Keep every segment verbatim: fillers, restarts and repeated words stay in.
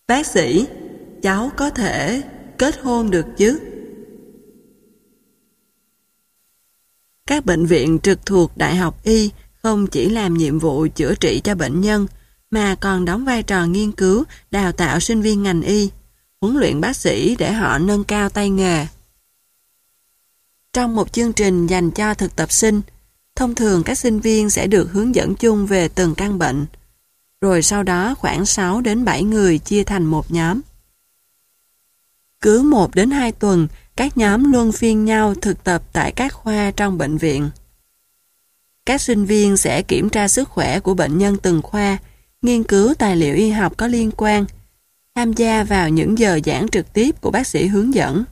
Bác sĩ, cháu có thể kết hôn được chứ? Các bệnh viện trực thuộc Đại học Y không chỉ làm nhiệm vụ chữa trị cho bệnh nhân, mà còn đóng vai trò nghiên cứu, đào tạo sinh viên ngành y, huấn luyện bác sĩ để họ nâng cao tay nghề. Trong một chương trình dành cho thực tập sinh, thông thường các sinh viên sẽ được hướng dẫn chung về từng căn bệnh, rồi sau đó khoảng sáu đến bảy người chia thành một nhóm. Cứ một đến hai tuần, các nhóm luân phiên nhau thực tập tại các khoa trong bệnh viện. Các sinh viên sẽ kiểm tra sức khỏe của bệnh nhân từng khoa, nghiên cứu tài liệu y học có liên quan, tham gia vào những giờ giảng trực tiếp của bác sĩ hướng dẫn.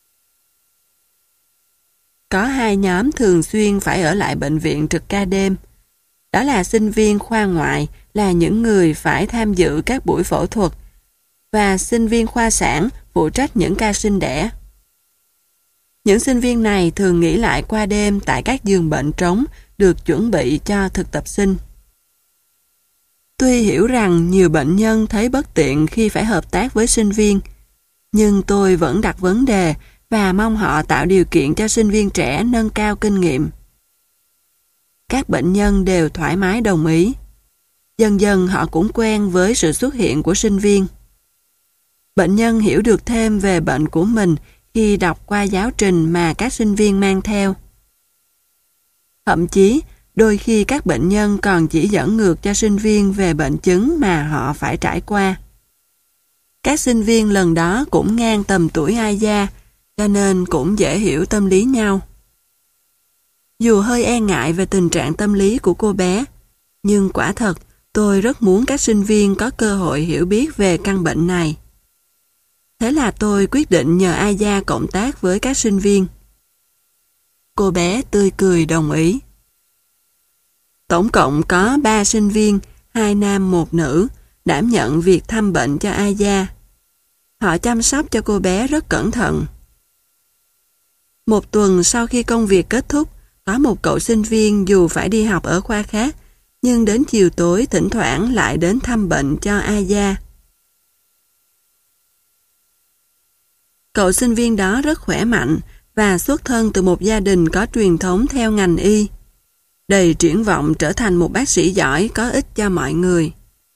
Có hai nhóm thường xuyên phải ở lại bệnh viện trực ca đêm. Đó là sinh viên khoa ngoại, là những người phải tham dự các buổi phẫu thuật, và sinh viên khoa sản phụ trách những ca sinh đẻ. Những sinh viên này thường nghỉ lại qua đêm tại các giường bệnh trống được chuẩn bị cho thực tập sinh. Tuy hiểu rằng nhiều bệnh nhân thấy bất tiện khi phải hợp tác với sinh viên, nhưng tôi vẫn đặt vấn đề và mong họ tạo điều kiện cho sinh viên trẻ nâng cao kinh nghiệm. Các bệnh nhân đều thoải mái đồng ý. Dần dần họ cũng quen với sự xuất hiện của sinh viên. Bệnh nhân hiểu được thêm về bệnh của mình khi đọc qua giáo trình mà các sinh viên mang theo. Thậm chí, đôi khi các bệnh nhân còn chỉ dẫn ngược cho sinh viên về bệnh chứng mà họ phải trải qua. Các sinh viên lần đó cũng ngang tầm tuổi Aya, cho nên cũng dễ hiểu tâm lý nhau. Dù hơi e ngại về tình trạng tâm lý của cô bé, nhưng quả thật tôi rất muốn các sinh viên có cơ hội hiểu biết về căn bệnh này. Thế là tôi quyết định nhờ Aya cộng tác với các sinh viên. Cô bé tươi cười đồng ý. Tổng cộng có ba sinh viên, hai nam một nữ, đảm nhận việc thăm bệnh cho Aya. Họ chăm sóc cho cô bé rất cẩn thận. Một tuần sau khi công việc kết thúc, có một cậu sinh viên dù phải đi học ở khoa khác, nhưng đến chiều tối thỉnh thoảng lại đến thăm bệnh cho Aya. Cậu sinh viên đó rất khỏe mạnh và xuất thân từ một gia đình có truyền thống theo ngành y, đầy triển vọng trở thành một bác sĩ giỏi có ích cho mọi người.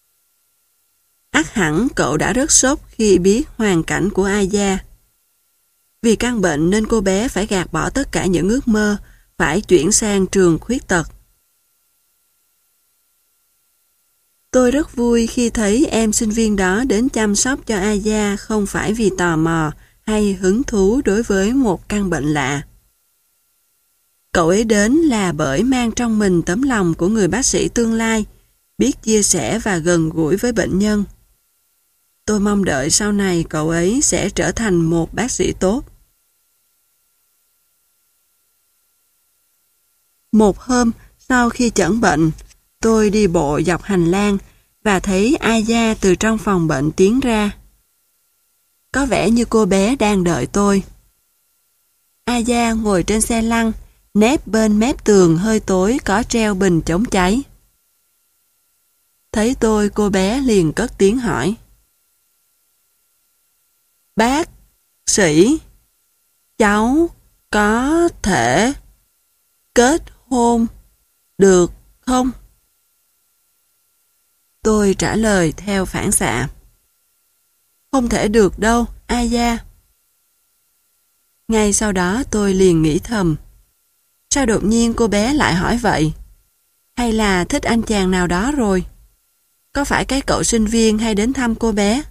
Ắt hẳn cậu đã rất sốc khi biết hoàn cảnh của Aya. Vì căn bệnh nên cô bé phải gạt bỏ tất cả những ước mơ, phải chuyển sang trường khuyết tật. Tôi rất vui khi thấy em sinh viên đó đến chăm sóc cho Aya không phải vì tò mò hay hứng thú đối với một căn bệnh lạ. Cậu ấy đến là bởi mang trong mình tấm lòng của người bác sĩ tương lai, biết chia sẻ và gần gũi với bệnh nhân. Tôi mong đợi sau này cậu ấy sẽ trở thành một bác sĩ tốt. Một hôm, sau khi chẩn bệnh, tôi đi bộ dọc hành lang và thấy Aya từ trong phòng bệnh tiến ra. Có vẻ như cô bé đang đợi tôi. Aya ngồi trên xe lăn, nép bên mép tường hơi tối có treo bình chống cháy. Thấy tôi, cô bé liền cất tiếng hỏi. Bác sĩ, cháu có thể kết hôn được không? Tôi trả lời theo phản xạ. Không thể được đâu, Aya. Ngay sau đó tôi liền nghĩ thầm. Sao đột nhiên cô bé lại hỏi vậy? Hay là thích anh chàng nào đó rồi? Có phải cái cậu sinh viên hay đến thăm cô bé?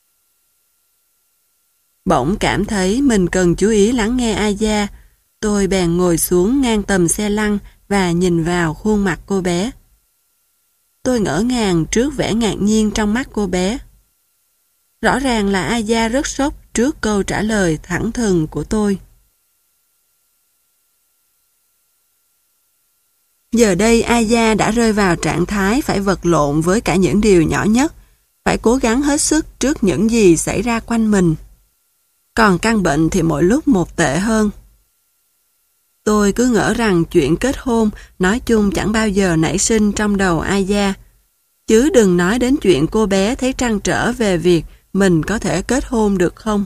Bỗng cảm thấy mình cần chú ý lắng nghe Aya. Tôi bèn ngồi xuống ngang tầm xe lăn và nhìn vào khuôn mặt cô bé. Tôi ngỡ ngàng trước vẻ ngạc nhiên trong mắt cô bé. Rõ ràng là Aya rất sốc trước câu trả lời thẳng thừng của tôi. Giờ đây Aya đã rơi vào trạng thái phải vật lộn với cả những điều nhỏ nhất, phải cố gắng hết sức trước những gì xảy ra quanh mình. Còn căn bệnh thì mỗi lúc một tệ hơn. Tôi cứ ngỡ rằng chuyện kết hôn nói chung chẳng bao giờ nảy sinh trong đầu Aya, chứ đừng nói đến chuyện cô bé thấy trăn trở về việc mình có thể kết hôn được không?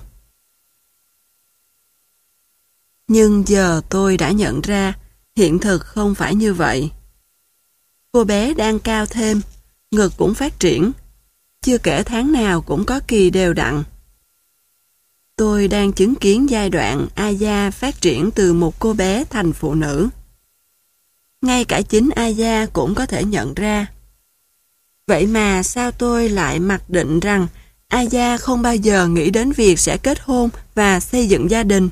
Nhưng giờ tôi đã nhận ra, hiện thực không phải như vậy. Cô bé đang cao thêm, ngực cũng phát triển, chưa kể tháng nào cũng có kỳ đều đặn. Tôi đang chứng kiến giai đoạn Aya phát triển từ một cô bé thành phụ nữ. Ngay cả chính Aya cũng có thể nhận ra. Vậy mà sao tôi lại mặc định rằng Aya không bao giờ nghĩ đến việc sẽ kết hôn và xây dựng gia đình?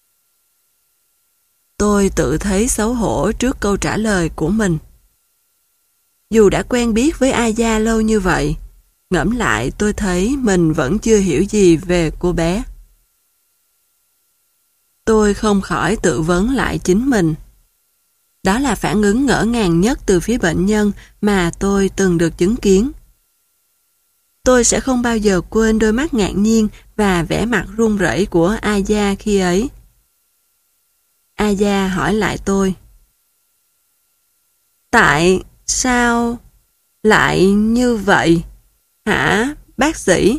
Tôi tự thấy xấu hổ trước câu trả lời của mình. Dù đã quen biết với Aya lâu như vậy, ngẫm lại tôi thấy mình vẫn chưa hiểu gì về cô bé. Tôi không khỏi tự vấn lại chính mình. Đó là phản ứng ngỡ ngàng nhất từ phía bệnh nhân mà tôi từng được chứng kiến. Tôi sẽ không bao giờ quên đôi mắt ngạc nhiên và vẻ mặt run rẩy của Aya khi ấy. Aya hỏi lại tôi. Tại sao lại như vậy, hả bác sĩ?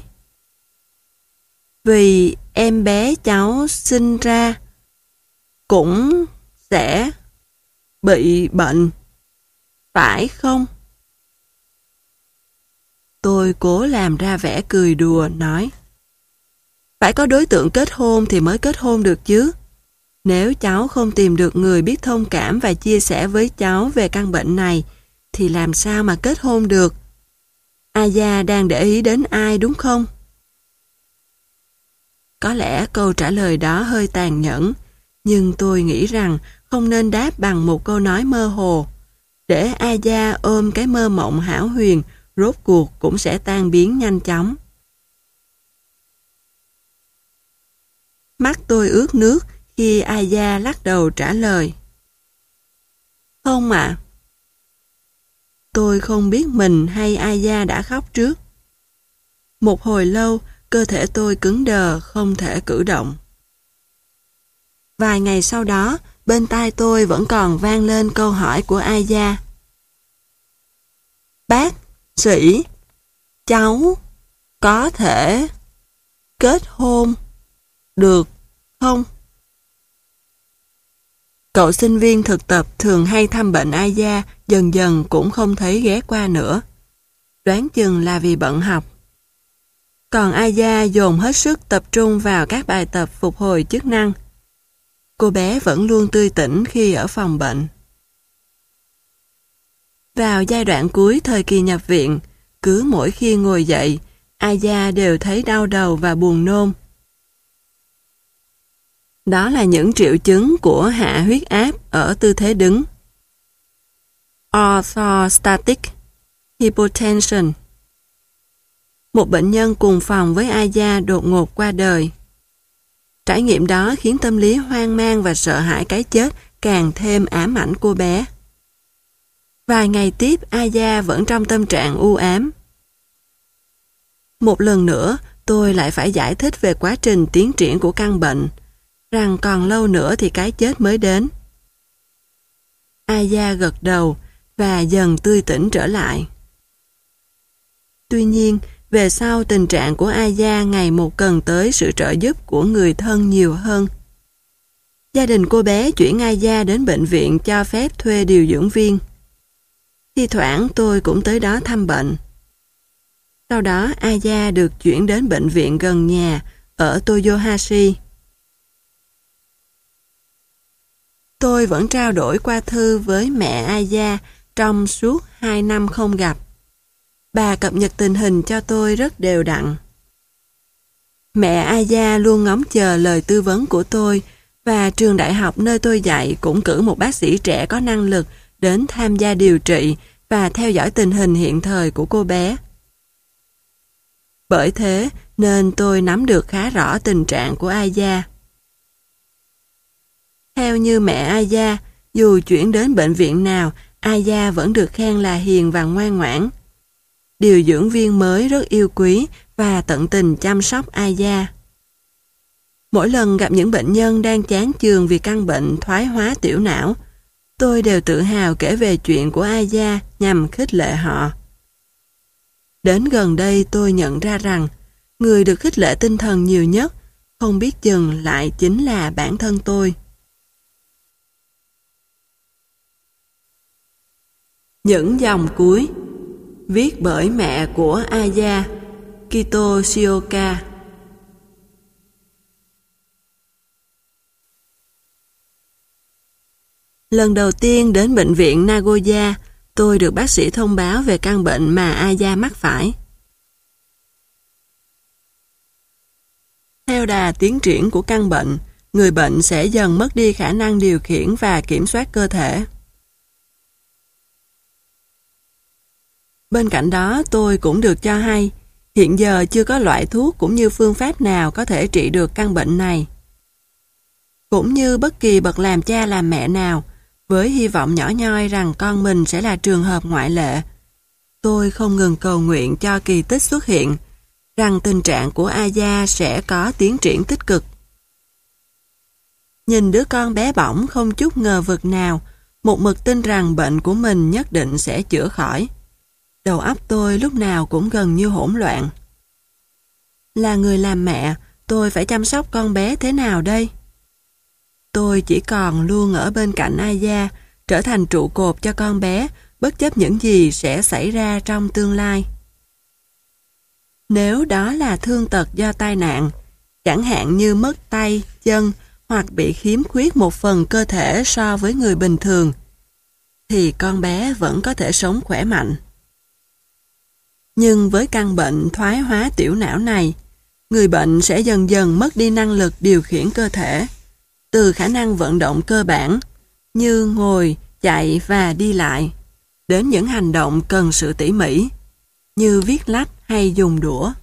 Vì em bé cháu sinh ra cũng sẽ bị bệnh, phải không? Tôi cố làm ra vẻ cười đùa, nói. Phải có đối tượng kết hôn thì mới kết hôn được chứ. Nếu cháu không tìm được người biết thông cảm và chia sẻ với cháu về căn bệnh này, thì làm sao mà kết hôn được? Aya đang để ý đến ai đúng không? Có lẽ câu trả lời đó hơi tàn nhẫn, nhưng tôi nghĩ rằng không nên đáp bằng một câu nói mơ hồ. Để Aya ôm cái mơ mộng hão huyền, rốt cuộc cũng sẽ tan biến nhanh chóng. Mắt tôi ướt nước khi Aya lắc đầu trả lời. Không ạ. Tôi không biết mình hay Aya đã khóc trước. Một hồi lâu, cơ thể tôi cứng đờ, không thể cử động. Vài ngày sau đó, bên tai tôi vẫn còn vang lên câu hỏi của Aya. Bác sĩ, cháu có thể kết hôn được không? Cậu sinh viên thực tập thường hay thăm bệnh Aya dần dần cũng không thấy ghé qua nữa. Đoán chừng là vì bận học. Còn Aya dồn hết sức tập trung vào các bài tập phục hồi chức năng. Cô bé vẫn luôn tươi tỉnh khi ở phòng bệnh. Vào giai đoạn cuối thời kỳ nhập viện, cứ mỗi khi ngồi dậy, Aya đều thấy đau đầu và buồn nôn. Đó là những triệu chứng của hạ huyết áp ở tư thế đứng. Orthostatic hypotension. Một bệnh nhân cùng phòng với Aya đột ngột qua đời. Trải nghiệm đó khiến tâm lý hoang mang và sợ hãi cái chết càng thêm ám ảnh cô bé. Vài ngày tiếp, Aya vẫn trong tâm trạng u ám. Một lần nữa, tôi lại phải giải thích về quá trình tiến triển của căn bệnh, rằng còn lâu nữa thì cái chết mới đến. Aya gật đầu và dần tươi tỉnh trở lại. Tuy nhiên, về sau tình trạng của Aya ngày một cần tới sự trợ giúp của người thân nhiều hơn. Gia đình cô bé chuyển Aya đến bệnh viện cho phép thuê điều dưỡng viên. Thi thoảng tôi cũng tới đó thăm bệnh. Sau đó Aya được chuyển đến bệnh viện gần nhà ở Toyohashi. Tôi vẫn trao đổi qua thư với mẹ Aya trong suốt hai năm không gặp. Bà cập nhật tình hình cho tôi rất đều đặn. Mẹ Aya luôn ngóng chờ lời tư vấn của tôi và trường đại học nơi tôi dạy cũng cử một bác sĩ trẻ có năng lực đến tham gia điều trị và theo dõi tình hình hiện thời của cô bé. Bởi thế nên tôi nắm được khá rõ tình trạng của Aya. Theo như mẹ Aya, dù chuyển đến bệnh viện nào, Aya vẫn được khen là hiền và ngoan ngoãn. Điều dưỡng viên mới rất yêu quý và tận tình chăm sóc Aya. Mỗi lần gặp những bệnh nhân đang chán chường vì căn bệnh thoái hóa tiểu não, tôi đều tự hào kể về chuyện của Aya nhằm khích lệ họ. Đến gần đây tôi nhận ra rằng, Người được khích lệ tinh thần nhiều nhất, không biết chừng lại chính là bản thân tôi. Những dòng cuối viết bởi mẹ của Aya, Kito Shioka. Lần đầu tiên đến bệnh viện Nagoya, tôi được bác sĩ thông báo về căn bệnh mà Aya mắc phải. Theo đà tiến triển của căn bệnh, người bệnh sẽ dần mất đi khả năng điều khiển và kiểm soát cơ thể. Bên cạnh đó, tôi cũng được cho hay, hiện giờ chưa có loại thuốc cũng như phương pháp nào có thể trị được căn bệnh này. Cũng như bất kỳ bậc làm cha làm mẹ nào, với hy vọng nhỏ nhoi rằng con mình sẽ là trường hợp ngoại lệ, tôi không ngừng cầu nguyện cho kỳ tích xuất hiện, rằng tình trạng của Aya sẽ có tiến triển tích cực. Nhìn đứa con bé bỏng không chút ngờ vực nào, một mực tin rằng bệnh của mình nhất định sẽ chữa khỏi. Đầu óc tôi lúc nào cũng gần như hỗn loạn. Là người làm mẹ, tôi phải chăm sóc con bé thế nào đây? Tôi chỉ còn luôn ở bên cạnh Aya, trở thành trụ cột cho con bé, bất chấp những gì sẽ xảy ra trong tương lai. Nếu đó là thương tật do tai nạn, chẳng hạn như mất tay, chân hoặc bị khiếm khuyết một phần cơ thể so với người bình thường, thì con bé vẫn có thể sống khỏe mạnh. Nhưng với căn bệnh thoái hóa tiểu não này, người bệnh sẽ dần dần mất đi năng lực điều khiển cơ thể, từ khả năng vận động cơ bản như ngồi, chạy và đi lại, đến những hành động cần sự tỉ mỉ, như viết lách hay dùng đũa.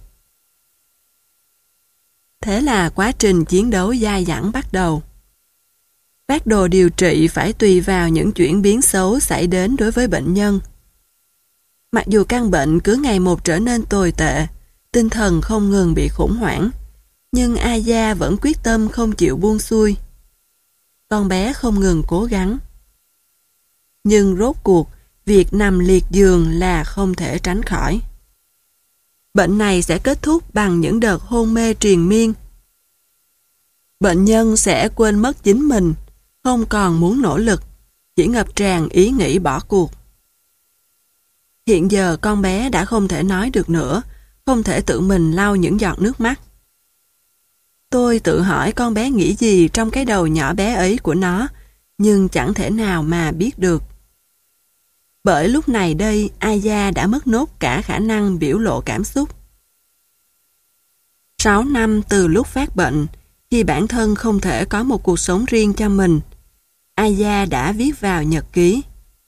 Thế là quá trình chiến đấu dai dẳng bắt đầu. Phác đồ điều trị phải tùy vào những chuyển biến xấu xảy đến đối với bệnh nhân. Mặc dù căn bệnh cứ ngày một trở nên tồi tệ, tinh thần không ngừng bị khủng hoảng, nhưng Aya vẫn quyết tâm không chịu buông xuôi. Con bé không ngừng cố gắng. Nhưng rốt cuộc, việc nằm liệt giường là không thể tránh khỏi. Bệnh này sẽ kết thúc bằng những đợt hôn mê triền miên. Bệnh nhân sẽ quên mất chính mình, không còn muốn nỗ lực, chỉ ngập tràn ý nghĩ bỏ cuộc. Hiện giờ con bé đã không thể nói được nữa, không thể tự mình lau những giọt nước mắt. Tôi tự hỏi con bé nghĩ gì trong cái đầu nhỏ bé ấy của nó, nhưng chẳng thể nào mà biết được. Bởi lúc này đây, Aya đã mất nốt cả khả năng biểu lộ cảm xúc. Sáu năm từ lúc phát bệnh, khi bản thân không thể có một cuộc sống riêng cho mình, Aya đã viết vào nhật ký.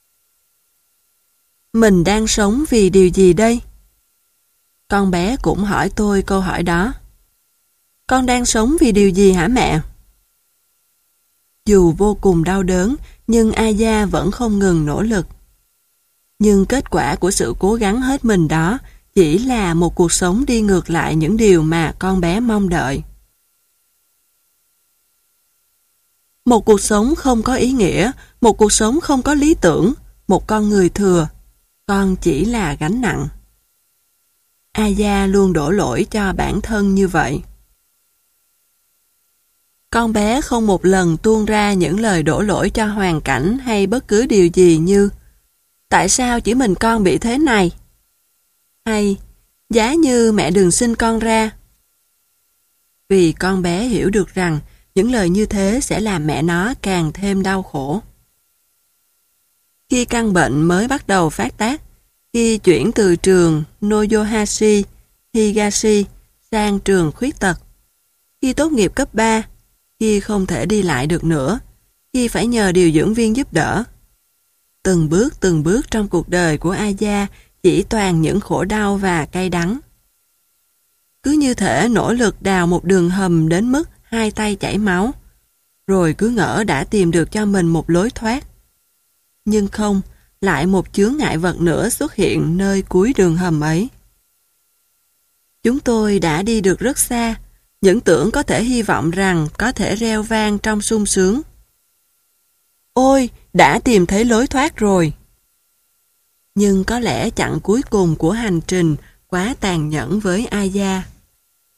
Mình đang sống vì điều gì đây? Con bé cũng hỏi tôi câu hỏi đó. Con đang sống vì điều gì hả mẹ? Dù vô cùng đau đớn, nhưng Aya vẫn không ngừng nỗ lực. Nhưng kết quả của sự cố gắng hết mình đó chỉ là một cuộc sống đi ngược lại những điều mà con bé mong đợi. Một cuộc sống không có ý nghĩa, một cuộc sống không có lý tưởng, một con người thừa. Con chỉ là gánh nặng. Aya luôn đổ lỗi cho bản thân như vậy. Con bé không một lần tuôn ra những lời đổ lỗi cho hoàn cảnh hay bất cứ điều gì như tại sao chỉ mình con bị thế này? Hay giá như mẹ đừng sinh con ra. Vì con bé hiểu được rằng những lời như thế sẽ làm mẹ nó càng thêm đau khổ. Khi căn bệnh mới bắt đầu phát tác, khi chuyển từ trường Noyohashi Higashi sang trường khuyết tật, khi tốt nghiệp cấp ba, khi không thể đi lại được nữa, khi phải nhờ điều dưỡng viên giúp đỡ. Từng bước từng bước trong cuộc đời của Aya chỉ toàn những khổ đau và cay đắng. Cứ như thể nỗ lực đào một đường hầm đến mức hai tay chảy máu, rồi cứ ngỡ đã tìm được cho mình một lối thoát. Nhưng không, lại một chướng ngại vật nữa xuất hiện nơi cuối đường hầm ấy. Chúng tôi đã đi được rất xa, những tưởng có thể hy vọng rằng có thể reo vang trong sung sướng. Ôi, đã tìm thấy lối thoát rồi. Nhưng có lẽ chặng cuối cùng của hành trình quá tàn nhẫn với Aya.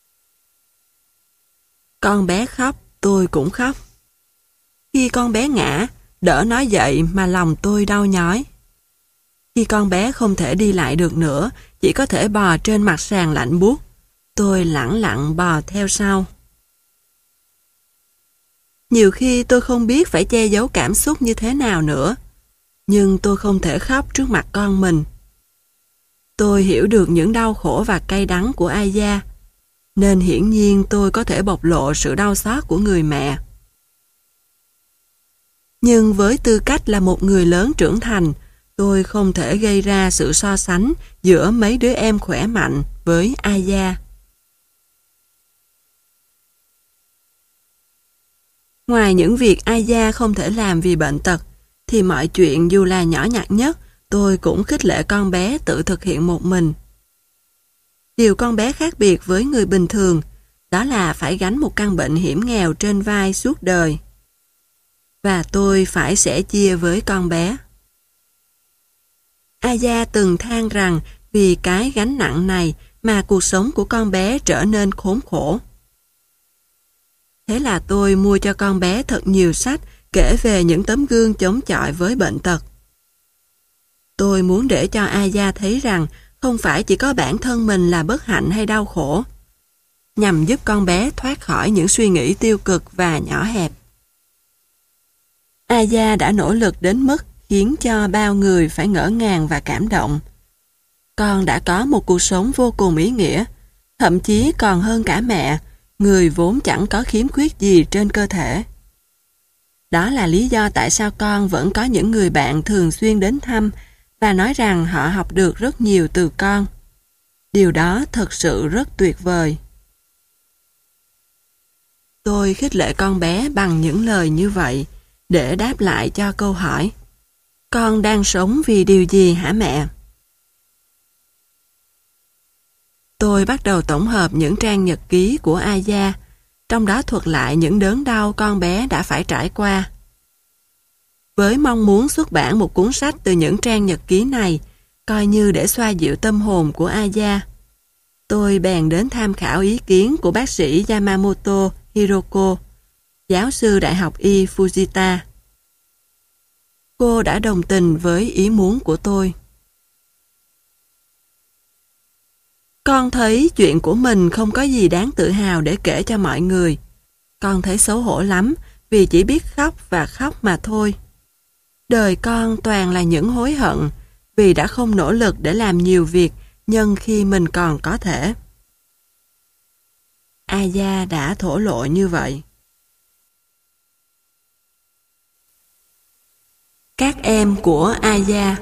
Con bé khóc, tôi cũng khóc. Khi con bé ngã, đỡ nó dậy mà lòng tôi đau nhói. Khi con bé không thể đi lại được nữa, chỉ có thể bò trên mặt sàn lạnh buốt, tôi lẳng lặng bò theo sau. Nhiều khi tôi không biết phải che giấu cảm xúc như thế nào nữa, nhưng tôi không thể khóc trước mặt con mình. Tôi hiểu được những đau khổ và cay đắng của Aya, nên hiển nhiên tôi có thể bộc lộ sự đau xót của người mẹ. Nhưng với tư cách là một người lớn trưởng thành, tôi không thể gây ra sự so sánh giữa mấy đứa em khỏe mạnh với Aya. Ngoài những việc Aya không thể làm vì bệnh tật, thì mọi chuyện dù là nhỏ nhặt nhất, tôi cũng khích lệ con bé tự thực hiện một mình. Điều con bé khác biệt với người bình thường, đó là phải gánh một căn bệnh hiểm nghèo trên vai suốt đời. Và tôi phải sẻ chia với con bé. Aya từng than rằng vì cái gánh nặng này mà cuộc sống của con bé trở nên khốn khổ. Thế là tôi mua cho con bé thật nhiều sách kể về những tấm gương chống chọi với bệnh tật. Tôi muốn để cho Aya thấy rằng không phải chỉ có bản thân mình là bất hạnh hay đau khổ, nhằm giúp con bé thoát khỏi những suy nghĩ tiêu cực và nhỏ hẹp. Aya đã nỗ lực đến mức khiến cho bao người phải ngỡ ngàng và cảm động. Con đã có một cuộc sống vô cùng ý nghĩa, thậm chí còn hơn cả mẹ, người vốn chẳng có khiếm khuyết gì trên cơ thể. Đó là lý do tại sao con vẫn có những người bạn thường xuyên đến thăm và nói rằng họ học được rất nhiều từ con. Điều đó thật sự rất tuyệt vời. Tôi khích lệ con bé bằng những lời như vậy để đáp lại cho câu hỏi: con đang sống vì điều gì hả mẹ? Tôi bắt đầu tổng hợp những trang nhật ký của Aya, trong đó thuật lại những đớn đau con bé đã phải trải qua. Với mong muốn xuất bản một cuốn sách từ những trang nhật ký này, coi như để xoa dịu tâm hồn của Aya, tôi bèn đến tham khảo ý kiến của bác sĩ Yamamoto Hiroko, giáo sư Đại học Y Fujita. Cô đã đồng tình với ý muốn của tôi. Con thấy chuyện của mình không có gì đáng tự hào để kể cho mọi người. Con thấy xấu hổ lắm vì chỉ biết khóc và khóc mà thôi. Đời con toàn là những hối hận vì đã không nỗ lực để làm nhiều việc nhân khi mình còn có thể. Aya đã thổ lộ như vậy. Các em của Aya.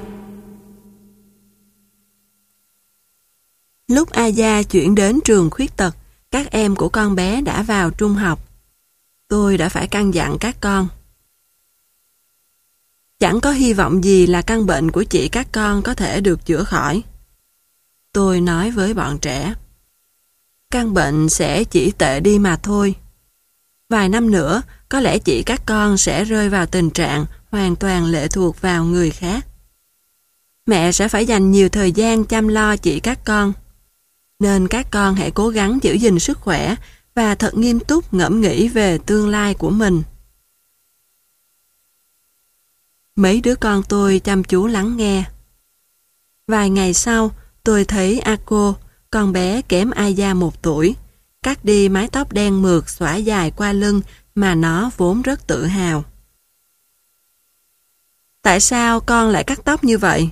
Lúc Aya chuyển đến trường khuyết tật, các em của con bé đã vào trung học. Tôi đã phải căn dặn các con. Chẳng có hy vọng gì là căn bệnh của chị các con có thể được chữa khỏi. Tôi nói với bọn trẻ. Căn bệnh sẽ chỉ tệ đi mà thôi. Vài năm nữa, có lẽ chị các con sẽ rơi vào tình trạng hoàn toàn lệ thuộc vào người khác. Mẹ sẽ phải dành nhiều thời gian chăm lo chị các con. Nên các con hãy cố gắng giữ gìn sức khỏe và thật nghiêm túc ngẫm nghĩ về tương lai của mình. Mấy đứa con tôi chăm chú lắng nghe. Vài ngày sau, tôi thấy Ako, con bé kém Aya một tuổi, cắt đi mái tóc đen mượt xõa dài qua lưng mà nó vốn rất tự hào. Tại sao con lại cắt tóc như vậy?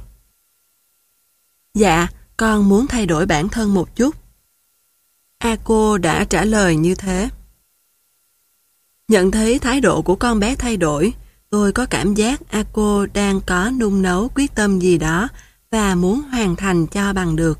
Dạ, con muốn thay đổi bản thân một chút. Ako đã trả lời như thế. Nhận thấy thái độ của con bé thay đổi, tôi có cảm giác Ako đang có nung nấu quyết tâm gì đó và muốn hoàn thành cho bằng được.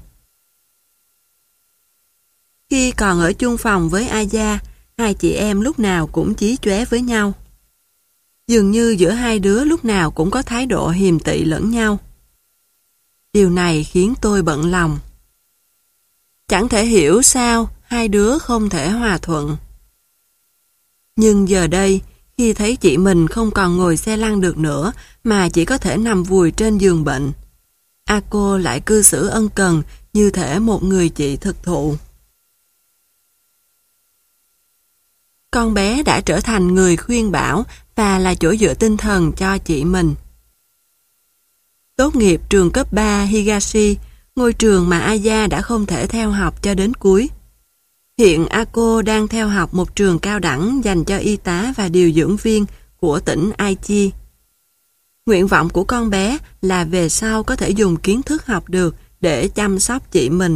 Khi còn ở chung phòng với Aya, hai chị em lúc nào cũng chí chóe với nhau. Dường như giữa hai đứa lúc nào cũng có thái độ hiềm tị lẫn nhau. Điều này khiến tôi bận lòng. Chẳng thể hiểu sao hai đứa không thể hòa thuận. Nhưng giờ đây, khi thấy chị mình không còn ngồi xe lăn được nữa mà chỉ có thể nằm vùi trên giường bệnh, Ako lại cư xử ân cần như thể một người chị thực thụ. Con bé đã trở thành người khuyên bảo và là chỗ dựa tinh thần cho chị mình. Tốt nghiệp trường cấp ba Higashi, ngôi trường mà Aya đã không thể theo học cho đến cuối. Hiện Ako đang theo học một trường cao đẳng dành cho y tá và điều dưỡng viên của tỉnh Aichi. Nguyện vọng của con bé là về sau có thể dùng kiến thức học được để chăm sóc chị mình.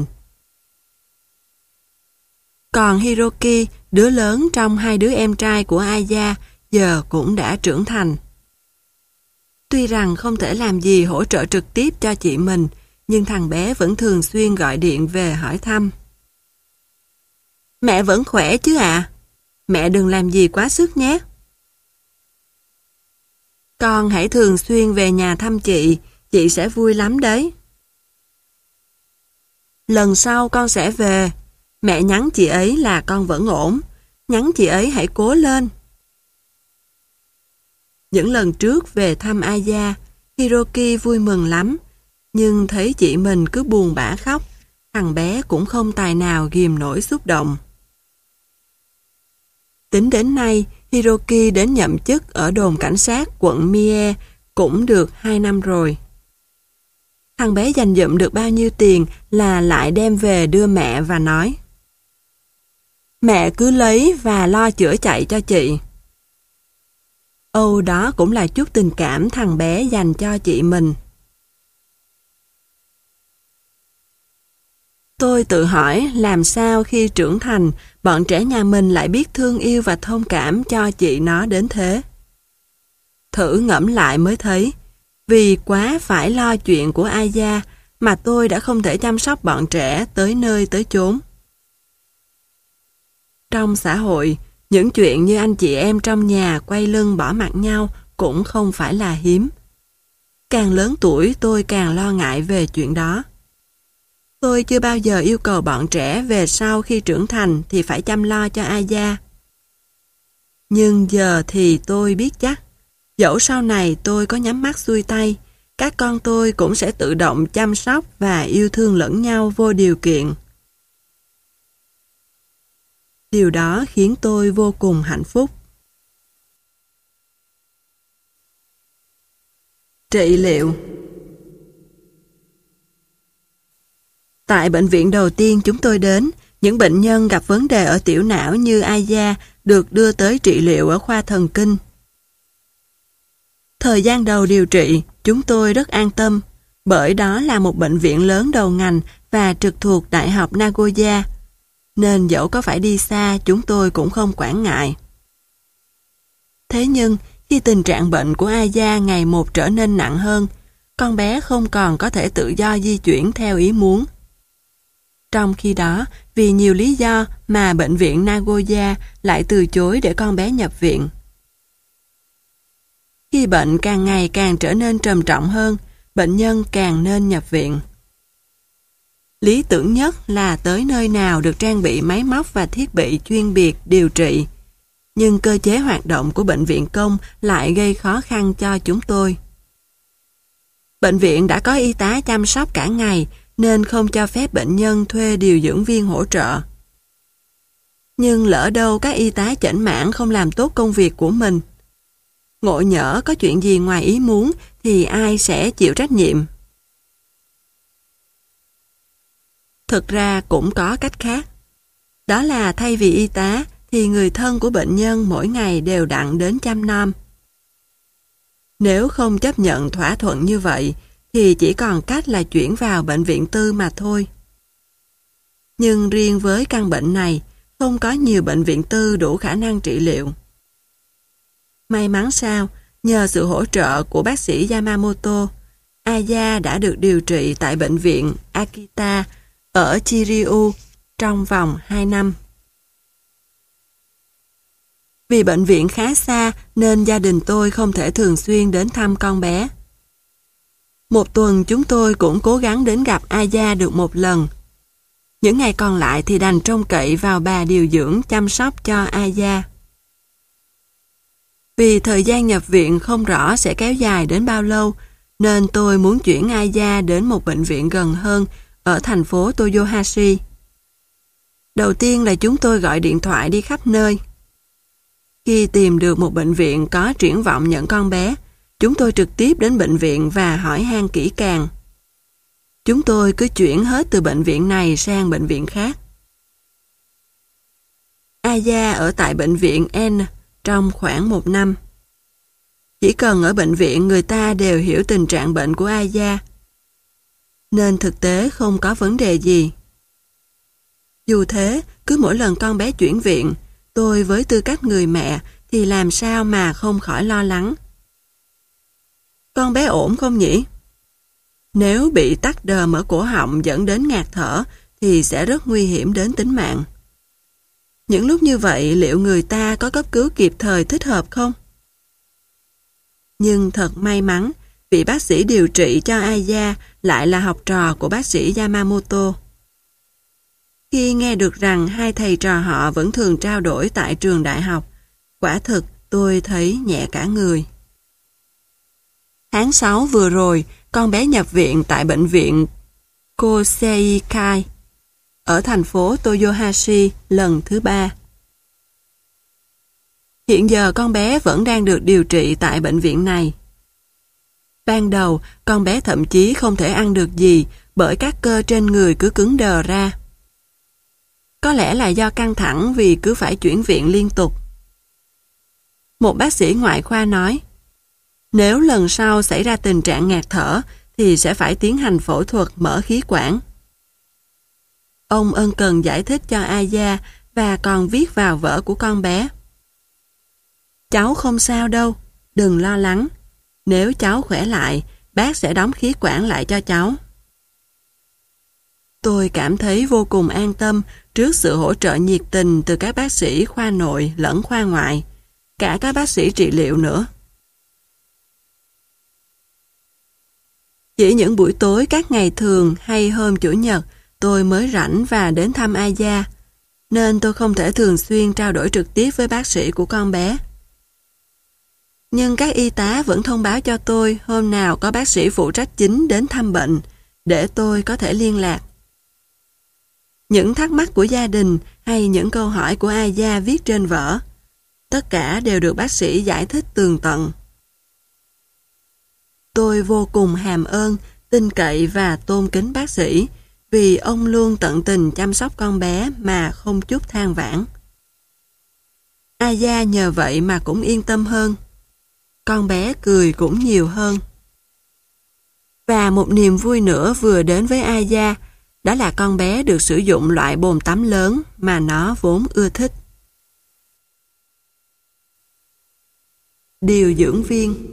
Còn Hiroki, đứa lớn trong hai đứa em trai của Aya, giờ cũng đã trưởng thành. Tuy rằng không thể làm gì hỗ trợ trực tiếp cho chị mình, nhưng thằng bé vẫn thường xuyên gọi điện về hỏi thăm. Mẹ vẫn khỏe chứ ạ? À? Mẹ đừng làm gì quá sức nhé. Con hãy thường xuyên về nhà thăm chị, chị sẽ vui lắm đấy. Lần sau con sẽ về. Mẹ nhắn chị ấy là con vẫn ổn. Nhắn chị ấy hãy cố lên. Những lần trước về thăm Aya, Hiroki vui mừng lắm. Nhưng thấy chị mình cứ buồn bã khóc, thằng bé cũng không tài nào ghìm nổi xúc động. Tính đến nay, Hiroki đến nhậm chức ở đồn cảnh sát quận Mie cũng được hai năm rồi. Thằng bé dành dụm được bao nhiêu tiền là lại đem về đưa mẹ và nói: Mẹ cứ lấy và lo chữa chạy cho chị. Âu đó cũng là chút tình cảm thằng bé dành cho chị mình. Tôi tự hỏi làm sao khi trưởng thành, bọn trẻ nhà mình lại biết thương yêu và thông cảm cho chị nó đến thế. Thử ngẫm lại mới thấy, vì quá phải lo chuyện của Aya mà tôi đã không thể chăm sóc bọn trẻ tới nơi tới chốn. Trong xã hội, những chuyện như anh chị em trong nhà quay lưng bỏ mặt nhau cũng không phải là hiếm. Càng lớn tuổi tôi càng lo ngại về chuyện đó. Tôi chưa bao giờ yêu cầu bọn trẻ về sau khi trưởng thành thì phải chăm lo cho Aya. Nhưng giờ thì tôi biết chắc, dẫu sau này tôi có nhắm mắt xuôi tay, các con tôi cũng sẽ tự động chăm sóc và yêu thương lẫn nhau vô điều kiện. Điều đó khiến tôi vô cùng hạnh phúc. Trị liệu. Tại bệnh viện đầu tiên chúng tôi đến, những bệnh nhân gặp vấn đề ở tiểu não như Aya được đưa tới trị liệu ở khoa thần kinh. Thời gian đầu điều trị, chúng tôi rất an tâm, bởi đó là một bệnh viện lớn đầu ngành và trực thuộc Đại học Nagoya, nên dẫu có phải đi xa chúng tôi cũng không quản ngại. Thế nhưng, khi tình trạng bệnh của Aya ngày một trở nên nặng hơn, con bé không còn có thể tự do di chuyển theo ý muốn. Trong khi đó, vì nhiều lý do mà bệnh viện Nagoya lại từ chối để con bé nhập viện. Khi bệnh càng ngày càng trở nên trầm trọng hơn, bệnh nhân càng nên nhập viện. Lý tưởng nhất là tới nơi nào được trang bị máy móc và thiết bị chuyên biệt điều trị, nhưng cơ chế hoạt động của bệnh viện công lại gây khó khăn cho chúng tôi. Bệnh viện đã có y tá chăm sóc cả ngày, nên không cho phép bệnh nhân thuê điều dưỡng viên hỗ trợ. Nhưng lỡ đâu các y tá chểnh mảng không làm tốt công việc của mình. Ngộ nhỡ có chuyện gì ngoài ý muốn thì ai sẽ chịu trách nhiệm? Thực ra cũng có cách khác. Đó là thay vì y tá thì người thân của bệnh nhân mỗi ngày đều đặn đến chăm nom. Nếu không chấp nhận thỏa thuận như vậy thì chỉ còn cách là chuyển vào bệnh viện tư mà thôi. Nhưng riêng với căn bệnh này, không có nhiều bệnh viện tư đủ khả năng trị liệu. May mắn sao, nhờ sự hỗ trợ của bác sĩ Yamamoto, Aya đã được điều trị tại bệnh viện Akita ở Chiryu trong vòng hai năm. Vì bệnh viện khá xa nên gia đình tôi không thể thường xuyên đến thăm con bé. Một tuần chúng tôi cũng cố gắng đến gặp Aya được một lần. Những ngày còn lại thì đành trông cậy vào bà điều dưỡng chăm sóc cho Aya. Vì thời gian nhập viện không rõ sẽ kéo dài đến bao lâu, nên tôi muốn chuyển Aya đến một bệnh viện gần hơn ở thành phố Toyohashi. Đầu tiên là chúng tôi gọi điện thoại đi khắp nơi. Khi tìm được một bệnh viện có triển vọng nhận con bé, chúng tôi trực tiếp đến bệnh viện và hỏi han kỹ càng. Chúng tôi cứ chuyển hết từ bệnh viện này sang bệnh viện khác. Aya ở tại bệnh viện N trong khoảng một năm. Chỉ cần ở bệnh viện người ta đều hiểu tình trạng bệnh của Aya, nên thực tế không có vấn đề gì. Dù thế, cứ mỗi lần con bé chuyển viện, tôi với tư cách người mẹ thì làm sao mà không khỏi lo lắng. Con bé ổn không nhỉ? Nếu bị tắc đờm ở cổ họng dẫn đến ngạt thở thì sẽ rất nguy hiểm đến tính mạng. Những lúc như vậy liệu người ta có cấp cứu kịp thời thích hợp không? Nhưng thật may mắn, vị bác sĩ điều trị cho Aya lại là học trò của bác sĩ Yamamoto. Khi nghe được rằng hai thầy trò họ vẫn thường trao đổi tại trường đại học, quả thực tôi thấy nhẹ cả người. Tháng sáu vừa rồi, con bé nhập viện tại bệnh viện Koseikai ở thành phố Toyohashi lần thứ ba. Hiện giờ con bé vẫn đang được điều trị tại bệnh viện này. Ban đầu, con bé thậm chí không thể ăn được gì bởi các cơ trên người cứ cứng đờ ra. Có lẽ là do căng thẳng vì cứ phải chuyển viện liên tục. Một bác sĩ ngoại khoa nói, nếu lần sau xảy ra tình trạng ngạt thở thì sẽ phải tiến hành phẫu thuật mở khí quản. Ông ân cần giải thích cho Aya và còn viết vào vở của con bé. Cháu không sao đâu, đừng lo lắng. Nếu cháu khỏe lại, bác sẽ đóng khí quản lại cho cháu. Tôi cảm thấy vô cùng an tâm trước sự hỗ trợ nhiệt tình từ các bác sĩ khoa nội lẫn khoa ngoại, cả các bác sĩ trị liệu nữa. Chỉ những buổi tối các ngày thường hay hôm Chủ nhật tôi mới rảnh và đến thăm Aya, nên tôi không thể thường xuyên trao đổi trực tiếp với bác sĩ của con bé. Nhưng các y tá vẫn thông báo cho tôi hôm nào có bác sĩ phụ trách chính đến thăm bệnh, để tôi có thể liên lạc. Những thắc mắc của gia đình hay những câu hỏi của Aya viết trên vở, tất cả đều được bác sĩ giải thích tường tận. Tôi vô cùng hàm ơn, tin cậy và tôn kính bác sĩ vì ông luôn tận tình chăm sóc con bé mà không chút than vãn. Aya nhờ vậy mà cũng yên tâm hơn. Con bé cười cũng nhiều hơn. Và một niềm vui nữa vừa đến với Aya, đó là con bé được sử dụng loại bồn tắm lớn mà nó vốn ưa thích. Điều dưỡng viên.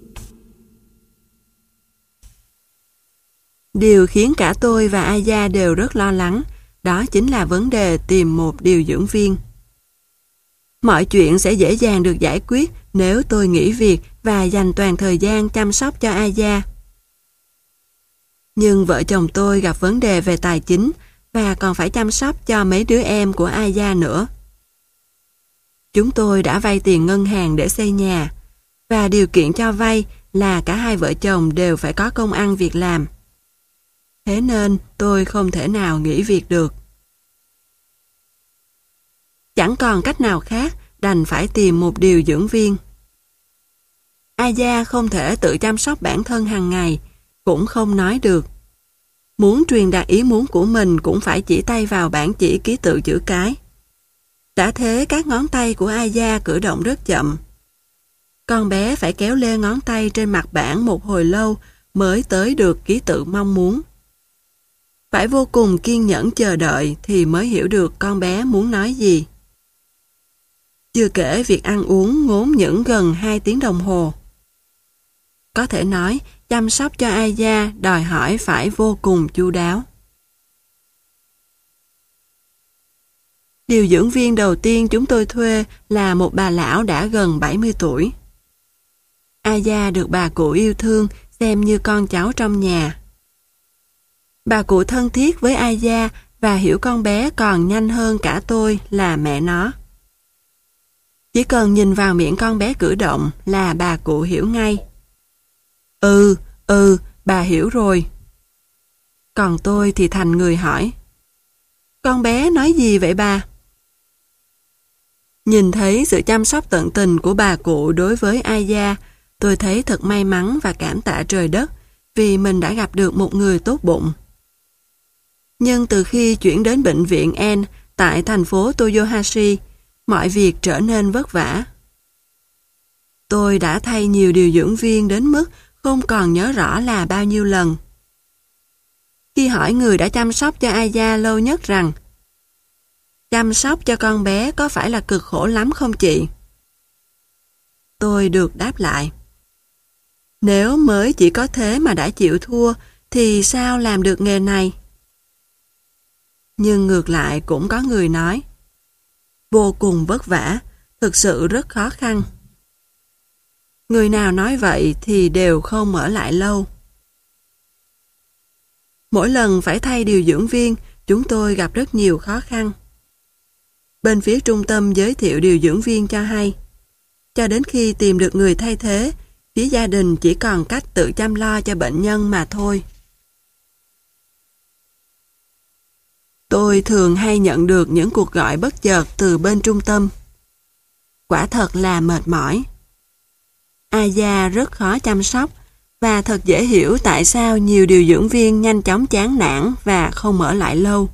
Điều khiến cả tôi và Aya đều rất lo lắng, đó chính là vấn đề tìm một điều dưỡng viên. Mọi chuyện sẽ dễ dàng được giải quyết nếu tôi nghỉ việc và dành toàn thời gian chăm sóc cho Aya. Nhưng vợ chồng tôi gặp vấn đề về tài chính và còn phải chăm sóc cho mấy đứa em của Aya nữa. Chúng tôi đã vay tiền ngân hàng để xây nhà, và điều kiện cho vay là cả hai vợ chồng đều phải có công ăn việc làm. Thế nên tôi không thể nào nghỉ việc được. Chẳng còn cách nào khác, đành phải tìm một điều dưỡng viên. Aya không thể tự chăm sóc bản thân hàng ngày, cũng không nói được. Muốn truyền đạt ý muốn của mình cũng phải chỉ tay vào bảng chỉ ký tự chữ cái. Đã thế các ngón tay của Aya cử động rất chậm. Con bé phải kéo lê ngón tay trên mặt bảng một hồi lâu mới tới được ký tự mong muốn. Phải vô cùng kiên nhẫn chờ đợi thì mới hiểu được con bé muốn nói gì. Chưa kể việc ăn uống ngốn những gần hai tiếng đồng hồ. Có thể nói, chăm sóc cho Aya đòi hỏi phải vô cùng chu đáo. Điều dưỡng viên đầu tiên chúng tôi thuê là một bà lão đã gần bảy mươi tuổi. Aya được bà cụ yêu thương, xem như con cháu trong nhà. Bà cụ thân thiết với Aya và hiểu con bé còn nhanh hơn cả tôi là mẹ nó. Chỉ cần nhìn vào miệng con bé cử động là bà cụ hiểu ngay. Ừ, ừ, bà hiểu rồi. Còn tôi thì thành người hỏi. Con bé nói gì vậy bà? Nhìn thấy sự chăm sóc tận tình của bà cụ đối với Aya, tôi thấy thật may mắn và cảm tạ trời đất vì mình đã gặp được một người tốt bụng. Nhưng từ khi chuyển đến bệnh viện En tại thành phố Toyohashi, mọi việc trở nên vất vả. Tôi đã thay nhiều điều dưỡng viên đến mức không còn nhớ rõ là bao nhiêu lần. Khi hỏi người đã chăm sóc cho Aya lâu nhất rằng chăm sóc cho con bé có phải là cực khổ lắm không chị? Tôi được đáp lại. Nếu mới chỉ có thế mà đã chịu thua thì sao làm được nghề này? Nhưng ngược lại cũng có người nói vô cùng vất vả, thực sự rất khó khăn. Người nào nói vậy thì đều không ở lại lâu. Mỗi lần phải thay điều dưỡng viên, chúng tôi gặp rất nhiều khó khăn. Bên phía trung tâm giới thiệu điều dưỡng viên cho hay, cho đến khi tìm được người thay thế, phía gia đình chỉ còn cách tự chăm lo cho bệnh nhân mà thôi. Tôi thường hay nhận được những cuộc gọi bất chợt từ bên trung tâm. Quả thật là mệt mỏi. Aya rất khó chăm sóc và thật dễ hiểu tại sao nhiều điều dưỡng viên nhanh chóng chán nản và không ở lại lâu.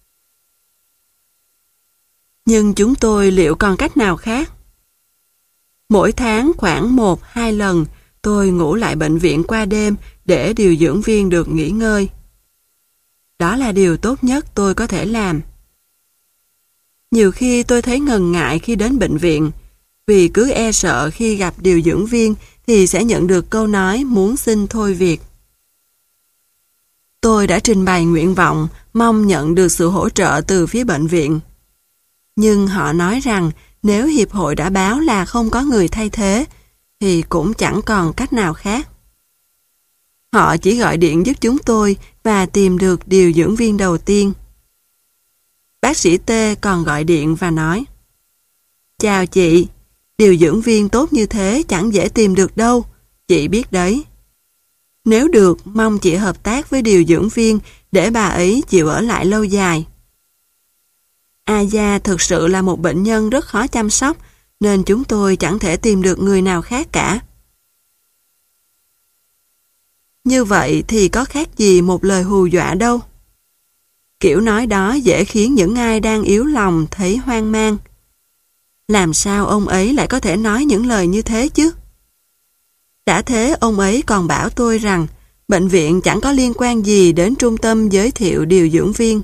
Nhưng chúng tôi liệu còn cách nào khác? Mỗi tháng khoảng một hai lần tôi ngủ lại bệnh viện qua đêm để điều dưỡng viên được nghỉ ngơi. Đó là điều tốt nhất tôi có thể làm. Nhiều khi tôi thấy ngần ngại khi đến bệnh viện vì cứ e sợ khi gặp điều dưỡng viên thì sẽ nhận được câu nói muốn xin thôi việc. Tôi đã trình bày nguyện vọng mong nhận được sự hỗ trợ từ phía bệnh viện. Nhưng họ nói rằng nếu hiệp hội đã báo là không có người thay thế thì cũng chẳng còn cách nào khác. Họ chỉ gọi điện giúp chúng tôi và tìm được điều dưỡng viên đầu tiên. Bác sĩ T còn gọi điện và nói: Chào chị, điều dưỡng viên tốt như thế chẳng dễ tìm được đâu, chị biết đấy. Nếu được, mong chị hợp tác với điều dưỡng viên để bà ấy chịu ở lại lâu dài. Aya thực sự là một bệnh nhân rất khó chăm sóc, nên chúng tôi chẳng thể tìm được người nào khác cả. Như vậy thì có khác gì một lời hù dọa đâu. Kiểu nói đó dễ khiến những ai đang yếu lòng thấy hoang mang. Làm sao ông ấy lại có thể nói những lời như thế chứ? Đã thế ông ấy còn bảo tôi rằng bệnh viện chẳng có liên quan gì đến trung tâm giới thiệu điều dưỡng viên.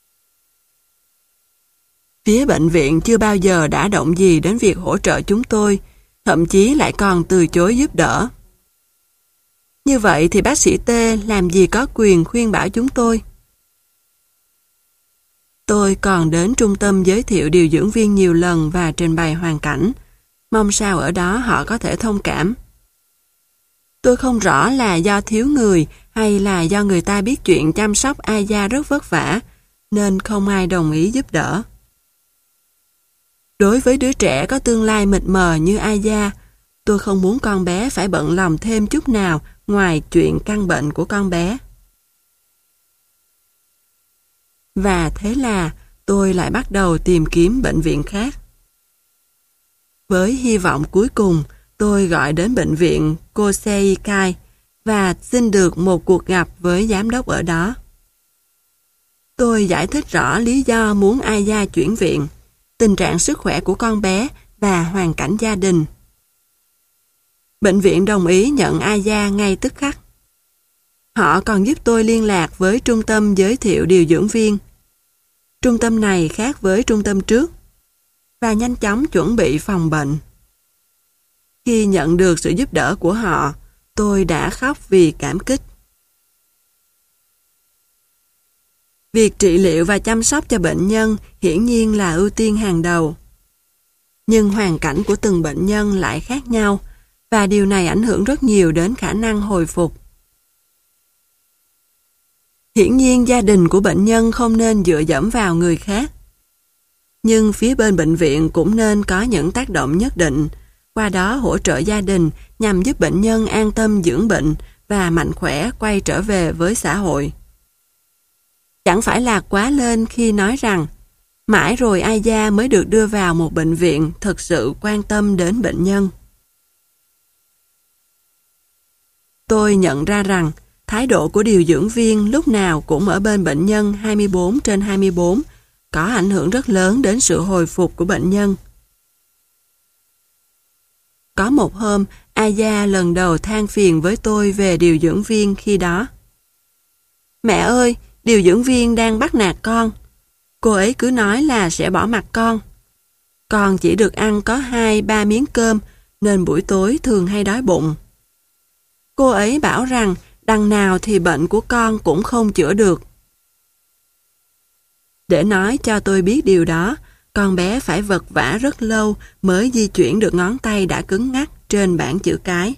Phía bệnh viện chưa bao giờ đã động gì đến việc hỗ trợ chúng tôi, thậm chí lại còn từ chối giúp đỡ. Như vậy thì bác sĩ T làm gì có quyền khuyên bảo chúng tôi? Tôi còn đến trung tâm giới thiệu điều dưỡng viên nhiều lần và trình bày hoàn cảnh, mong sao ở đó họ có thể thông cảm. Tôi không rõ là do thiếu người hay là do người ta biết chuyện chăm sóc Aya rất vất vả, nên không ai đồng ý giúp đỡ. Đối với đứa trẻ có tương lai mịt mờ như Aya, tôi không muốn con bé phải bận lòng thêm chút nào ngoài chuyện căn bệnh của con bé. Và thế là tôi lại bắt đầu tìm kiếm bệnh viện khác. Với hy vọng cuối cùng, tôi gọi đến bệnh viện Koseikai và xin được một cuộc gặp với giám đốc ở đó. Tôi giải thích rõ lý do muốn Aya chuyển viện, tình trạng sức khỏe của con bé và hoàn cảnh gia đình. Bệnh viện đồng ý nhận Aya ngay tức khắc. Họ còn giúp tôi liên lạc với trung tâm giới thiệu điều dưỡng viên. Trung tâm này khác với trung tâm trước và nhanh chóng chuẩn bị phòng bệnh. Khi nhận được sự giúp đỡ của họ, tôi đã khóc vì cảm kích. Việc trị liệu và chăm sóc cho bệnh nhân hiển nhiên là ưu tiên hàng đầu. Nhưng hoàn cảnh của từng bệnh nhân lại khác nhau và điều này ảnh hưởng rất nhiều đến khả năng hồi phục. Hiển nhiên gia đình của bệnh nhân không nên dựa dẫm vào người khác. Nhưng phía bên bệnh viện cũng nên có những tác động nhất định, qua đó hỗ trợ gia đình nhằm giúp bệnh nhân an tâm dưỡng bệnh và mạnh khỏe quay trở về với xã hội. Chẳng phải là quá lên khi nói rằng Mãi rồi Aya mới được đưa vào một bệnh viện thực sự quan tâm đến bệnh nhân. Tôi nhận ra rằng thái độ của điều dưỡng viên lúc nào cũng ở bên bệnh nhân hai mươi bốn trên hai mươi bốn, có ảnh hưởng rất lớn đến sự hồi phục của bệnh nhân. Có một hôm, Aya lần đầu than phiền với tôi về điều dưỡng viên khi đó. Mẹ ơi, điều dưỡng viên đang bắt nạt con. Cô ấy cứ nói là sẽ bỏ mặc con. Con chỉ được ăn có hai ba miếng cơm, nên buổi tối thường hay đói bụng. Cô ấy bảo rằng đằng nào thì bệnh của con cũng không chữa được. Để nói cho tôi biết điều đó, con bé phải vật vã rất lâu mới di chuyển được ngón tay đã cứng ngắc trên bảng chữ cái.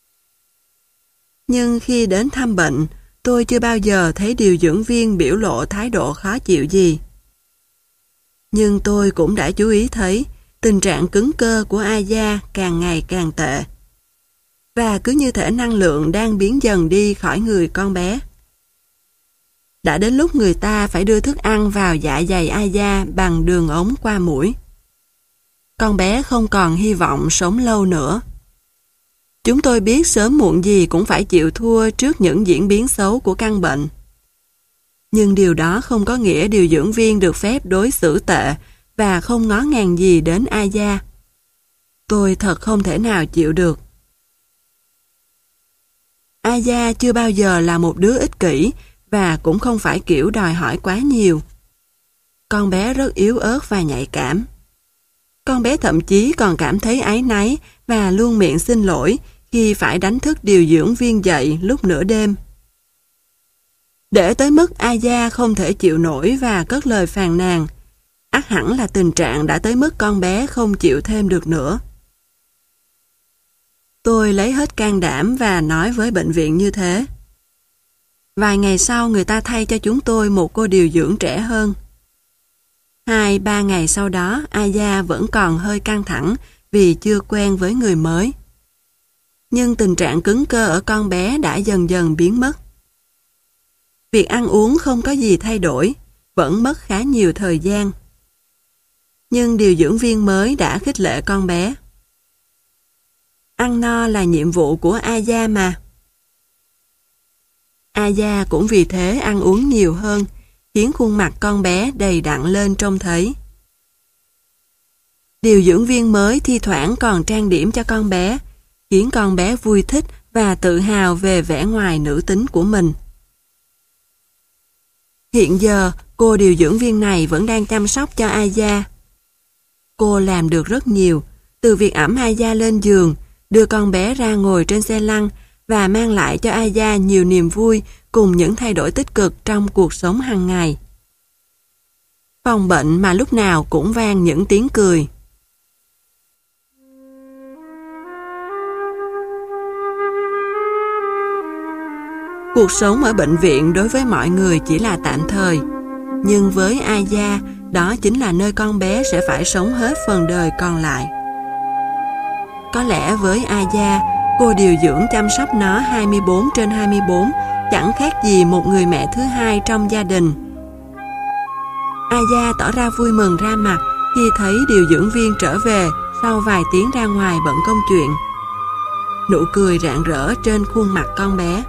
Nhưng khi đến thăm bệnh, tôi chưa bao giờ thấy điều dưỡng viên biểu lộ thái độ khó chịu gì. Nhưng tôi cũng đã chú ý thấy tình trạng cứng cơ của Aya càng ngày càng tệ. Và cứ như thể năng lượng đang biến dần đi khỏi người con bé. Đã đến lúc người ta phải đưa thức ăn vào dạ dày Aya bằng đường ống qua mũi. Con bé không còn hy vọng sống lâu nữa. Chúng tôi biết sớm muộn gì cũng phải chịu thua trước những diễn biến xấu của căn bệnh. Nhưng điều đó không có nghĩa điều dưỡng viên được phép đối xử tệ và không ngó ngàng gì đến Aya. Tôi thật không thể nào chịu được. Aya chưa bao giờ là một đứa ích kỷ và cũng không phải kiểu đòi hỏi quá nhiều. Con bé rất yếu ớt và nhạy cảm. Con bé thậm chí còn cảm thấy áy náy và luôn miệng xin lỗi khi phải đánh thức điều dưỡng viên dậy lúc nửa đêm. Để tới mức Aya không thể chịu nổi và cất lời phàn nàn, ắt hẳn là tình trạng đã tới mức con bé không chịu thêm được nữa. Tôi lấy hết can đảm và nói với bệnh viện như thế. Vài ngày sau người ta thay cho chúng tôi một cô điều dưỡng trẻ hơn. Hai, ba ngày sau đó, Aya vẫn còn hơi căng thẳng vì chưa quen với người mới. Nhưng tình trạng cứng cơ ở con bé đã dần dần biến mất. Việc ăn uống không có gì thay đổi, vẫn mất khá nhiều thời gian. Nhưng điều dưỡng viên mới đã khích lệ con bé. Ăn no là nhiệm vụ của Aya mà. Aya cũng vì thế ăn uống nhiều hơn, khiến khuôn mặt con bé đầy đặn lên trông thấy. Điều dưỡng viên mới thi thoảng còn trang điểm cho con bé, khiến con bé vui thích và tự hào về vẻ ngoài nữ tính của mình. Hiện giờ, cô điều dưỡng viên này vẫn đang chăm sóc cho Aya. Cô làm được rất nhiều, từ việc ẵm Aya lên giường, đưa con bé ra ngồi trên xe lăn và mang lại cho Aya nhiều niềm vui cùng những thay đổi tích cực trong cuộc sống hàng ngày. Phòng bệnh mà lúc nào cũng vang những tiếng cười. Cuộc sống ở bệnh viện đối với mọi người chỉ là tạm thời, nhưng với Aya, đó chính là nơi con bé sẽ phải sống hết phần đời còn lại. Có lẽ với Aya, cô điều dưỡng chăm sóc nó hai mươi bốn trên hai mươi bốn chẳng khác gì một người mẹ thứ hai trong gia đình. Aya tỏ ra vui mừng ra mặt khi thấy điều dưỡng viên trở về sau vài tiếng ra ngoài bận công chuyện. Nụ cười rạng rỡ trên khuôn mặt con bé.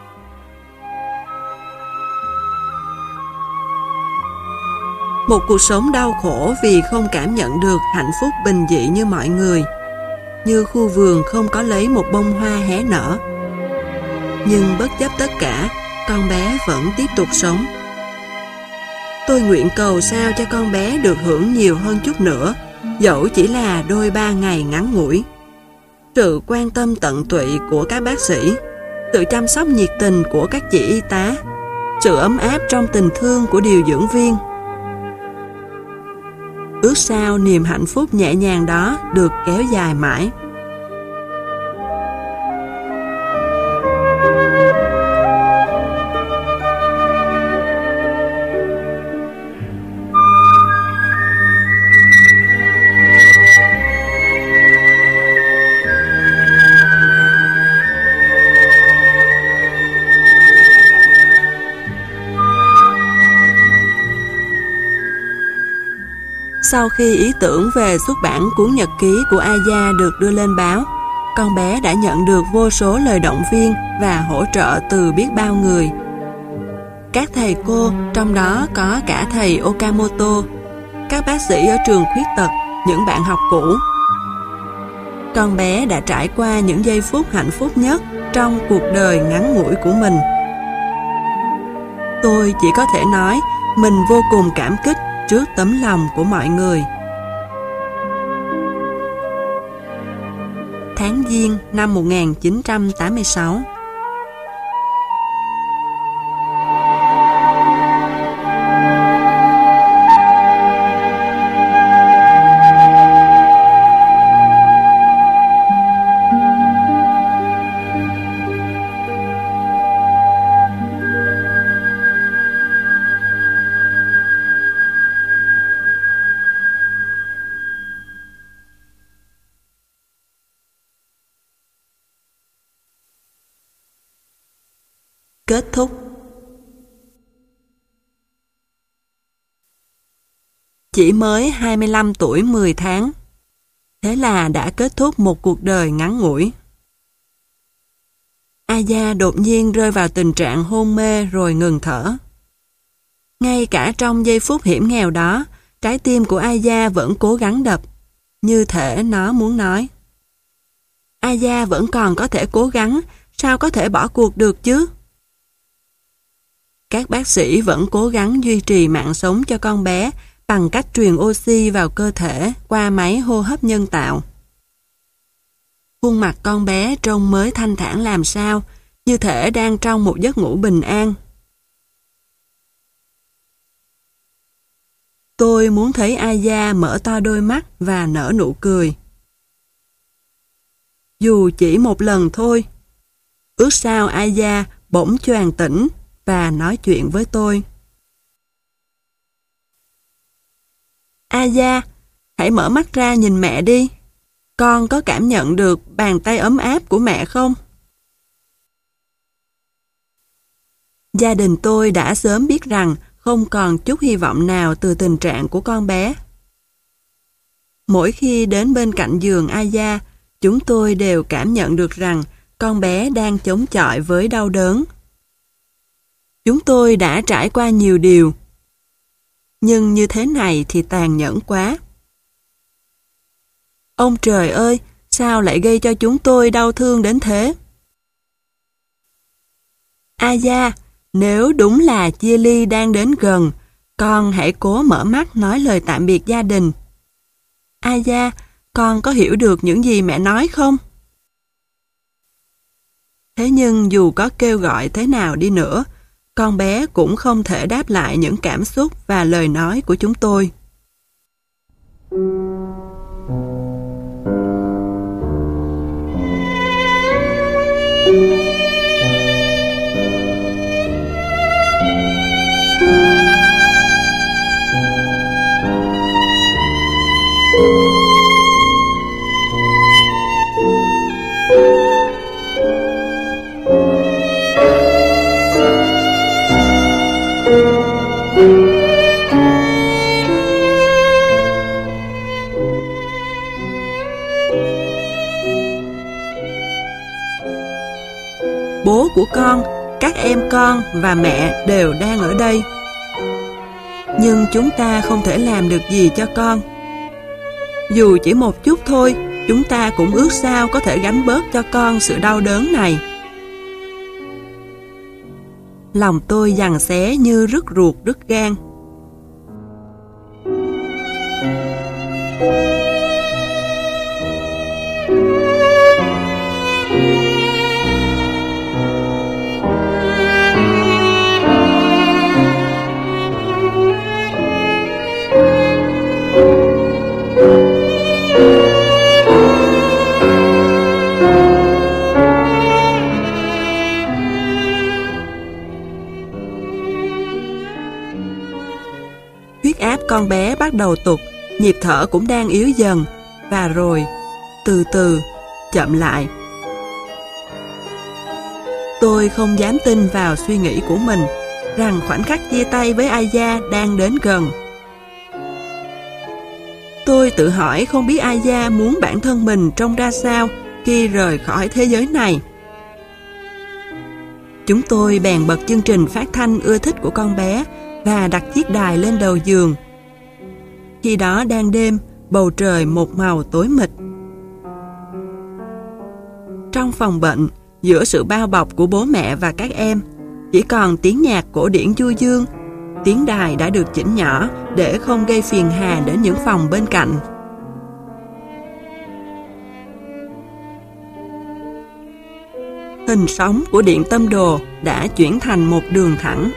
Một cuộc sống đau khổ vì không cảm nhận được hạnh phúc bình dị như mọi người, như khu vườn không có lấy một bông hoa hé nở. Nhưng bất chấp tất cả, con bé vẫn tiếp tục sống. Tôi nguyện cầu sao cho con bé được hưởng nhiều hơn chút nữa, dẫu chỉ là đôi ba ngày ngắn ngủi. Sự quan tâm tận tụy của các bác sĩ, sự chăm sóc nhiệt tình của các chị y tá, sự ấm áp trong tình thương của điều dưỡng viên. Ước sao niềm hạnh phúc nhẹ nhàng đó được kéo dài mãi. Sau khi ý tưởng về xuất bản cuốn nhật ký của Aya được đưa lên báo, con bé đã nhận được vô số lời động viên và hỗ trợ từ biết bao người. Các thầy cô, trong đó có cả thầy Okamoto, các bác sĩ ở trường khuyết tật, những bạn học cũ. Con bé đã trải qua những giây phút hạnh phúc nhất trong cuộc đời ngắn ngủi của mình. Tôi chỉ có thể nói mình vô cùng cảm kích trước tấm lòng của mọi người. Tháng Giêng năm một nghìn chín trăm tám mươi sáu. Kết thúc. Chỉ mới hai mươi lăm tuổi mười tháng. Thế là đã kết thúc một cuộc đời ngắn ngủi. Aya đột nhiên rơi vào tình trạng hôn mê rồi ngừng thở. Ngay cả trong giây phút hiểm nghèo đó, trái tim của Aya vẫn cố gắng đập, như thể nó muốn nói: Aya vẫn còn có thể cố gắng, sao có thể bỏ cuộc được chứ? Các bác sĩ vẫn cố gắng duy trì mạng sống cho con bé bằng cách truyền oxy vào cơ thể qua máy hô hấp nhân tạo. Khuôn mặt con bé trông mới thanh thản làm sao, như thể đang trong một giấc ngủ bình an. Tôi muốn thấy Aya mở to đôi mắt và nở nụ cười. Dù chỉ một lần thôi. Ước sao Aya bỗng choàng tỉnh và nói chuyện với tôi. Aya, hãy mở mắt ra nhìn mẹ đi. Con có cảm nhận được bàn tay ấm áp của mẹ không? Gia đình tôi đã sớm biết rằng không còn chút hy vọng nào từ tình trạng của con bé. Mỗi khi đến bên cạnh giường Aya, chúng tôi đều cảm nhận được rằng con bé đang chống chọi với đau đớn. Chúng tôi đã trải qua nhiều điều, nhưng như thế này thì tàn nhẫn quá. Ông trời ơi, sao lại gây cho chúng tôi đau thương đến thế? Aya, nếu đúng là chia ly đang đến gần, con hãy cố mở mắt nói lời tạm biệt gia đình. Aya, con có hiểu được những gì mẹ nói không? Thế nhưng dù có kêu gọi thế nào đi nữa, con bé cũng không thể đáp lại những cảm xúc và lời nói của chúng tôi. Bố của con, các em con và mẹ đều đang ở đây. Nhưng chúng ta không thể làm được gì cho con. Dù chỉ một chút thôi, chúng ta cũng ước sao có thể gánh bớt cho con sự đau đớn này. Lòng tôi giằng xé như rứt ruột rứt gan. Huyết áp con bé bắt đầu tụt, nhịp thở cũng đang yếu dần, và rồi, từ từ, chậm lại. Tôi không dám tin vào suy nghĩ của mình, rằng khoảnh khắc chia tay với Aya đang đến gần. tôi tự hỏi không biết Aya muốn bản thân mình trông ra sao khi rời khỏi thế giới này. Chúng tôi bèn bật chương trình phát thanh ưa thích của con bé và đặt chiếc đài lên đầu giường. Khi đó đang đêm, bầu trời một màu tối mịt. Trong phòng bệnh, giữa sự bao bọc của bố mẹ và các em, chỉ còn tiếng nhạc cổ điển du dương. Tiếng đài đã được chỉnh nhỏ để không gây phiền hà đến những phòng bên cạnh. Hình sóng của điện tâm đồ đã chuyển thành một đường thẳng.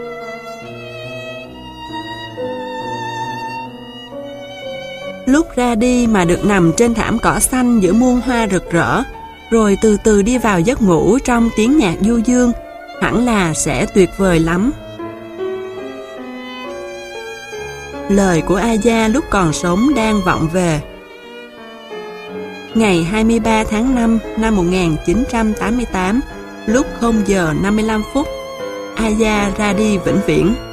Lúc ra đi mà được nằm trên thảm cỏ xanh giữa muôn hoa rực rỡ, rồi từ từ đi vào giấc ngủ trong tiếng nhạc du dương, hẳn là sẽ tuyệt vời lắm. Lời của Aya lúc còn sống đang vọng về. Ngày hai mươi ba tháng năm năm một nghìn chín trăm tám mươi tám, lúc không giờ năm mươi lăm phút, Aya ra đi vĩnh viễn.